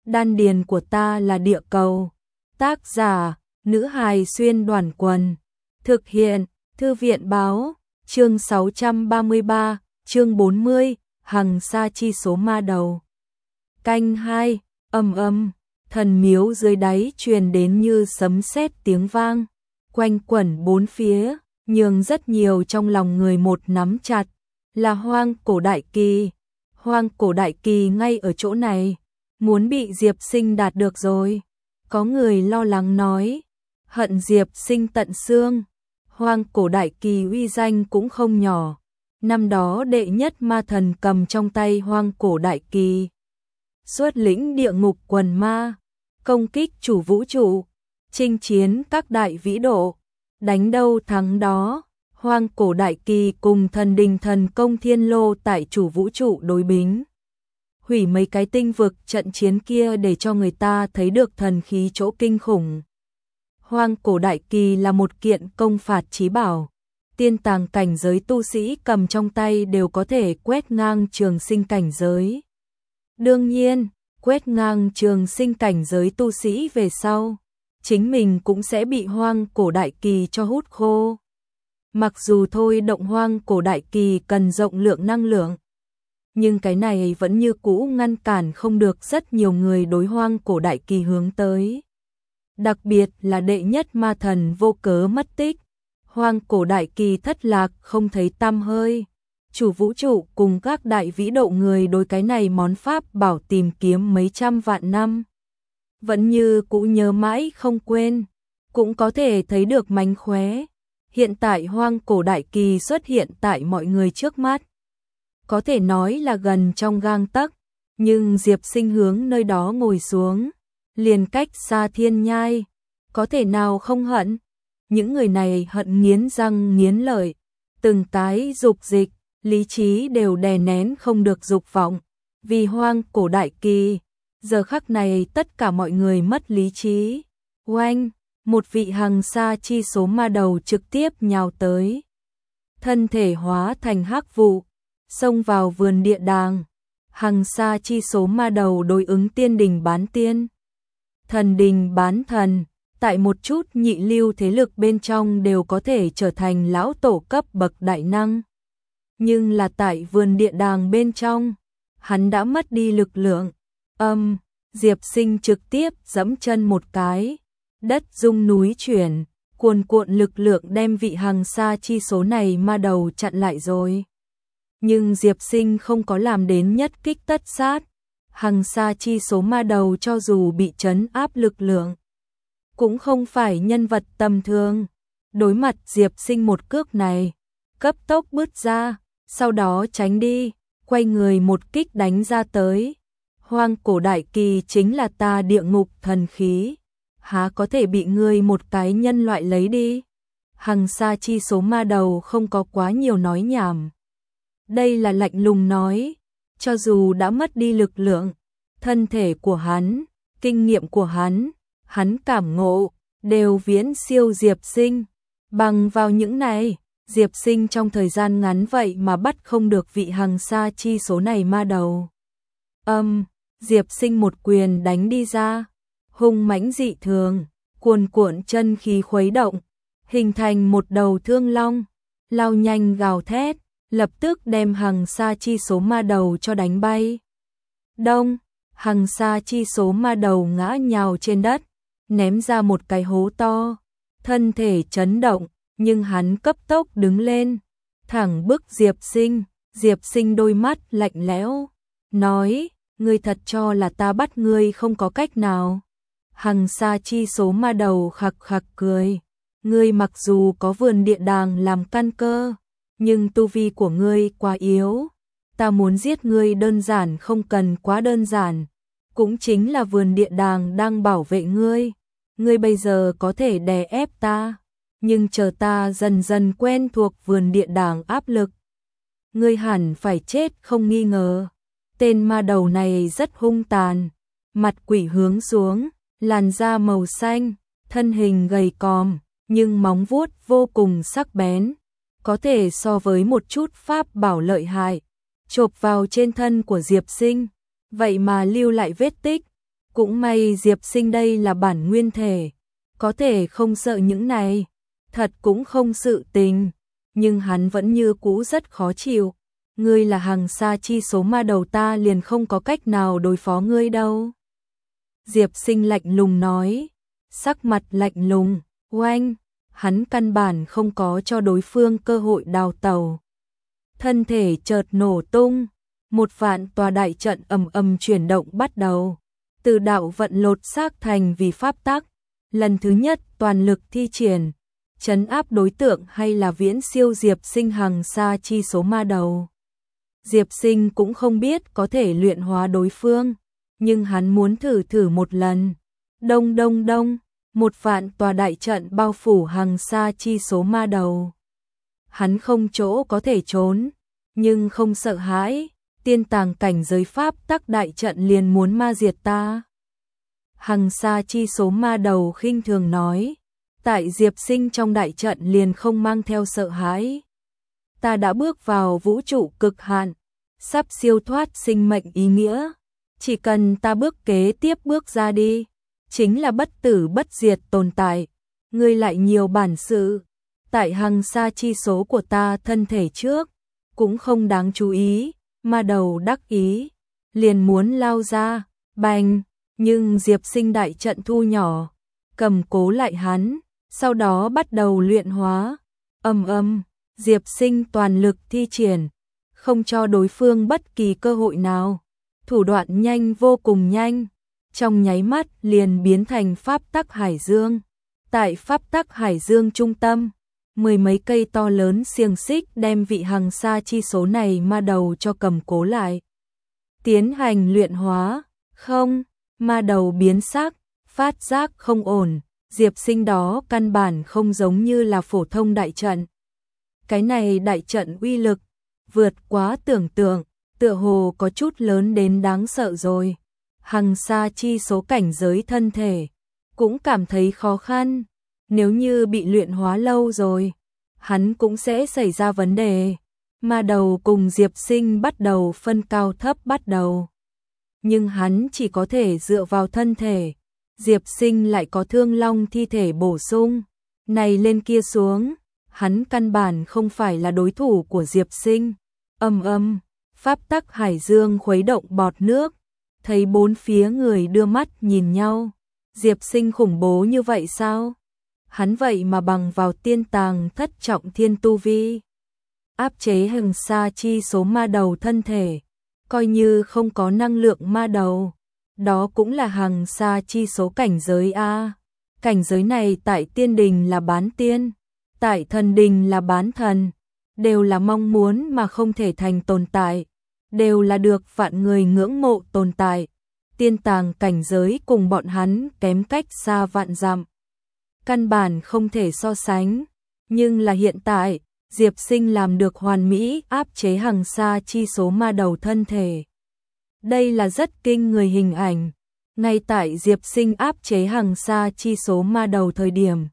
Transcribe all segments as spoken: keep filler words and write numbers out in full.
Đan điền của ta là địa cầu. Tác giả, nữ hài xuyên đoàn quần. Thực hiện, thư viện báo, chương sáu trăm ba mươi ba, chương bốn mươi, Hằng Sa chi số ma đầu. Canh hai, ầm ầm, thần miếu dưới đáy truyền đến như sấm sét tiếng vang, quanh quẩn bốn phía, nhường rất nhiều trong lòng người một nắm chặt, là Hoang Cổ Đại Kỳ. Hoang Cổ Đại Kỳ ngay ở chỗ này, muốn bị Diệp Sinh đạt được rồi. Có người lo lắng nói, hận Diệp Sinh tận xương. Hoang Cổ Đại Kỳ uy danh cũng không nhỏ. Năm đó đệ nhất ma thần cầm trong tay Hoang Cổ Đại Kỳ, xuất lĩnh địa ngục quần ma, công kích chủ vũ trụ, chinh chiến các đại vĩ độ, đánh đâu thắng đó. Hoang Cổ Đại Kỳ cùng thần đình thần công Thiên Lô tại chủ vũ trụ đối bính, hủy mấy cái tinh vực, trận chiến kia để cho người ta thấy được thần khí chỗ kinh khủng. Hoang Cổ Đại Kỳ là một kiện công phạt chí bảo, tiên tàng cảnh giới tu sĩ cầm trong tay đều có thể quét ngang trường sinh cảnh giới. Đương nhiên, quét ngang trường sinh cảnh giới tu sĩ về sau, chính mình cũng sẽ bị Hoang Cổ Đại Kỳ cho hút khô. Mặc dù thôi động Hoang Cổ Đại Kỳ cần rộng lượng năng lượng, nhưng cái này vẫn như cũ ngăn cản không được rất nhiều người đối Hoang Cổ Đại Kỳ hướng tới. Đặc biệt là đệ nhất ma thần vô cớ mất tích, Hoang Cổ Đại Kỳ thất lạc không thấy tăm hơi. Chủ vũ trụ cùng các đại vĩ độ người đối cái này món pháp bảo tìm kiếm mấy trăm vạn năm, vẫn như cũ nhớ mãi không quên, cũng có thể thấy được mánh khóe. Hiện tại Hoang Cổ Đại Kỳ xuất hiện tại mọi người trước mắt, có thể nói là gần trong gang tấc, nhưng Diệp Sinh hướng nơi đó ngồi xuống, liền cách xa thiên nhai, có thể nào không hận? Những người này hận nghiến răng nghiến lợi, từng cái dục dịch, lý trí đều đè nén không được dục vọng, vì Hoang Cổ Đại Kỳ. Giờ khắc này tất cả mọi người mất lý trí. Oanh, một vị Hằng Sa chi số ma đầu trực tiếp nhào tới, thân thể hóa thành hắc vụ, xông vào vườn địa đàng. Hằng Sa chi số ma đầu đối ứng tiên đình bán tiên, thần đình bán thần, tại một chút nhị lưu thế lực bên trong đều có thể trở thành lão tổ cấp bậc đại năng. Nhưng là tại vườn địa đàng bên trong, hắn đã mất đi lực lượng. Âm, um, Diệp Sinh trực tiếp giẫm chân một cái, đất rung núi chuyển, cuồn cuộn lực lượng đem vị Hằng Sa chi số này ma đầu chặn lại rồi. Nhưng Diệp Sinh không có làm đến nhất kích tất sát. Hằng Sa chi số ma đầu cho dù bị trấn áp lực lượng, cũng không phải nhân vật tầm thường. Đối mặt Diệp Sinh một cước này, cấp tốc bứt ra, sau đó tránh đi, quay người một kích đánh ra tới. Hoang Cổ Đại Kỳ chính là ta địa ngục thần khí, há có thể bị ngươi một cái nhân loại lấy đi? Hằng Sa chi số ma đầu không có quá nhiều nói nhảm. Đây là lạnh lùng nói, cho dù đã mất đi lực lượng, thân thể của hắn, kinh nghiệm của hắn, hắn cảm ngộ, đều viễn siêu Diệp Sinh. Bằng vào những này, Diệp Sinh trong thời gian ngắn vậy mà bắt không được vị Hằng Sa chi số này ma đầu. Âm, um, Diệp Sinh một quyền đánh đi ra, hung mãnh dị thường, cuồn cuộn chân khí khuấy động, hình thành một đầu thương long, lao nhanh gào thét, lập tức đem Hằng Sa chi số ma đầu cho đánh bay. Đông, Hằng Sa chi số ma đầu ngã nhào trên đất, ném ra một cái hố to, thân thể chấn động, nhưng hắn cấp tốc đứng lên, thẳng bức Diệp Sinh. Diệp Sinh đôi mắt lạnh lẽo, nói, ngươi thật cho là ta bắt ngươi không có cách nào? Hằng Sa chi số ma đầu khặc khặc cười, ngươi mặc dù có vườn địa đàng làm căn cơ, nhưng tu vi của ngươi quá yếu, ta muốn giết ngươi đơn giản không cần quá đơn giản, cũng chính là vườn địa đàng đang bảo vệ ngươi, ngươi bây giờ có thể đè ép ta, nhưng chờ ta dần dần quen thuộc vườn địa đàng áp lực, ngươi hẳn phải chết không nghi ngờ. Tên ma đầu này rất hung tàn, mặt quỷ hướng xuống, làn da màu xanh, thân hình gầy còm, nhưng móng vuốt vô cùng sắc bén, có thể so với một chút pháp bảo lợi hại, chộp vào trên thân của Diệp Sinh, vậy mà lưu lại vết tích, Cũng may Diệp Sinh đây là bản nguyên thể, có thể không sợ những này, thật cũng không sự tình, nhưng hắn vẫn như cũ rất khó chịu. Ngươi là hàng xa chi số ma đầu, ta liền không có cách nào đối phó ngươi đâu. Diệp Sinh lạnh lùng nói, sắc mặt lạnh lùng, oanh, hắn căn bản không có cho đối phương cơ hội đào tẩu. Thân thể chợt nổ tung, một vạn tòa đại trận ầm ầm chuyển động bắt đầu. Từ đạo vận lột xác thành vì pháp tắc, lần thứ nhất toàn lực thi triển, trấn áp đối tượng hay là viễn siêu Diệp Sinh hàng xa chi số ma đầu. Diệp Sinh cũng không biết có thể luyện hóa đối phương, nhưng hắn muốn thử thử một lần. Đông đông đông, một vạn tòa đại trận bao phủ hàng xa chi số ma đầu. Hắn không chỗ có thể trốn, nhưng không sợ hãi, tiên tàng cảnh giới pháp tắc đại trận liền muốn ma diệt ta. Hằng xa chi số ma đầu khinh thường nói, tại Diệp Sinh trong đại trận liền không mang theo sợ hãi. Ta đã bước vào vũ trụ cực hạn, sắp siêu thoát sinh mệnh ý nghĩa, chỉ cần ta bước kế tiếp bước ra đi, chính là bất tử bất diệt tồn tại. Ngươi lại nhiều bản sự, tại hằng xa chi số của ta thân thể trước, cũng không đáng chú ý. Ma đầu đắc ý, liền muốn lao ra, bành, nhưng Diệp Sinh đại trận thu nhỏ, cầm cố lại hắn, sau đó bắt đầu luyện hóa. Ầm ầm, Diệp Sinh toàn lực thi triển, không cho đối phương bất kỳ cơ hội nào. Thủ đoạn nhanh vô cùng nhanh, trong nháy mắt liền biến thành pháp tắc hải dương. Tại pháp tắc hải dương trung tâm, mười mấy cây to lớn xiềng xích đem vị hằng xa chi số này ma đầu cho cầm cố lại. Tiến hành luyện hóa, không, ma đầu biến sắc, phát giác không ổn, Diệp Sinh đó căn bản không giống như là phổ thông đại trận. Cái này đại trận uy lực, vượt quá tưởng tượng, tựa hồ có chút lớn đến đáng sợ rồi. Hằng xa chi số cảnh giới thân thể, cũng cảm thấy khó khăn. Nếu như bị luyện hóa lâu rồi, hắn cũng sẽ xảy ra vấn đề. Ma đầu cùng Diệp Sinh bắt đầu phân cao thấp bắt đầu. Nhưng hắn chỉ có thể dựa vào thân thể. Diệp Sinh lại có thương long thi thể bổ sung. Này lên kia xuống, hắn căn bản không phải là đối thủ của Diệp Sinh. Âm âm, pháp tắc hải dương khuấy động bọt nước. Thấy bốn phía người đưa mắt nhìn nhau. Diệp Sinh khủng bố như vậy sao? Hắn vậy mà bằng vào tiên tàng thất trọng thiên tu vi, áp chế hằng xa chi số ma đầu thân thể, coi như không có năng lượng ma đầu, đó cũng là hằng xa chi số cảnh giới A. Cảnh giới này tại tiên đình là bán tiên, tại thần đình là bán thần, đều là mong muốn mà không thể thành tồn tại, đều là được vạn người ngưỡng mộ tồn tại. Tiên tàng cảnh giới cùng bọn hắn kém cách xa vạn dặm, căn bản không thể so sánh, nhưng là hiện tại, Diệp Sinh làm được hoàn mỹ áp chế hằng xa chi số ma đầu thân thể. Đây là rất kinh người hình ảnh, ngay tại Diệp Sinh áp chế hằng xa chi số ma đầu thời điểm.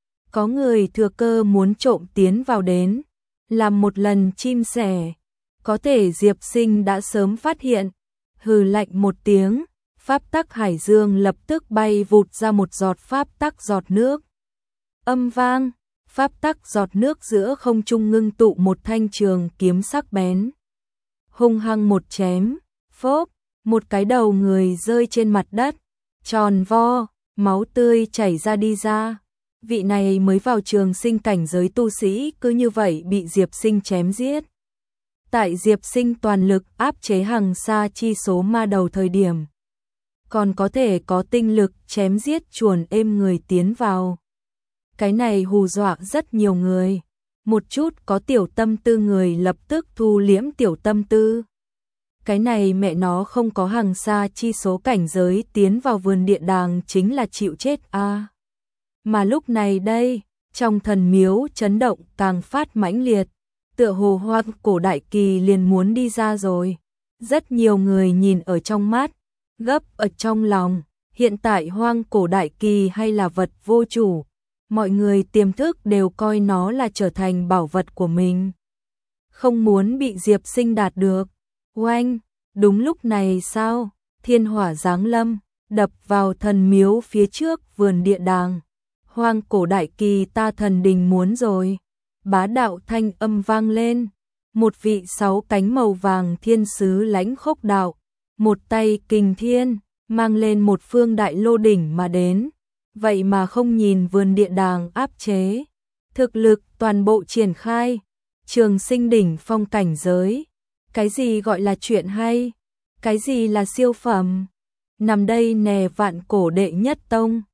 Có người thừa cơ muốn trộm tiến vào đến, làm một lần chim sẻ, có thể Diệp Sinh đã sớm phát hiện, hừ lạnh một tiếng. Pháp tắc hải dương lập tức bay vụt ra một giọt pháp tắc giọt nước. Âm vang, pháp tắc giọt nước giữa không trung ngưng tụ một thanh trường kiếm sắc bén. Hung hăng một chém, phốp, một cái đầu người rơi trên mặt đất, tròn vo, máu tươi chảy ra đi ra. Vị này mới vào trường sinh cảnh giới tu sĩ cứ như vậy bị Diệp Sinh chém giết. Tại Diệp Sinh toàn lực áp chế hằng xa chi số ma đầu thời điểm, còn có thể có tinh lực chém giết chuồn êm người tiến vào. Cái này hù dọa rất nhiều người. Một chút có tiểu tâm tư người lập tức thu liễm tiểu tâm tư. Cái này mẹ nó không có hằng xa chi số cảnh giới tiến vào vườn địa đàng chính là chịu chết a. À. Mà lúc này đây, trong thần miếu chấn động càng phát mãnh liệt, tựa hồ hoang cổ đại kỳ liền muốn đi ra rồi. Rất nhiều người nhìn ở trong mắt, gấp ở trong lòng, hiện tại hoang cổ đại kỳ hay là vật vô chủ, mọi người tiềm thức đều coi nó là trở thành bảo vật của mình. Không muốn bị Diệp Sinh đạt được. Oanh, đúng lúc này sao, thiên hỏa giáng lâm, đập vào thần miếu phía trước vườn địa đàng. Hoang cổ đại kỳ ta thần đình muốn rồi. Bá đạo thanh âm vang lên. Một vị sáu cánh màu vàng thiên sứ lãnh khốc đạo, một tay kình thiên, mang lên một phương đại lô đỉnh mà đến. Vậy mà không nhìn vườn địa đàng áp chế. Thực lực toàn bộ triển khai. Trường sinh đỉnh phong cảnh giới. Cái gì gọi là chuyện hay? Cái gì là siêu phẩm? Nằm đây nè vạn cổ đệ nhất tông.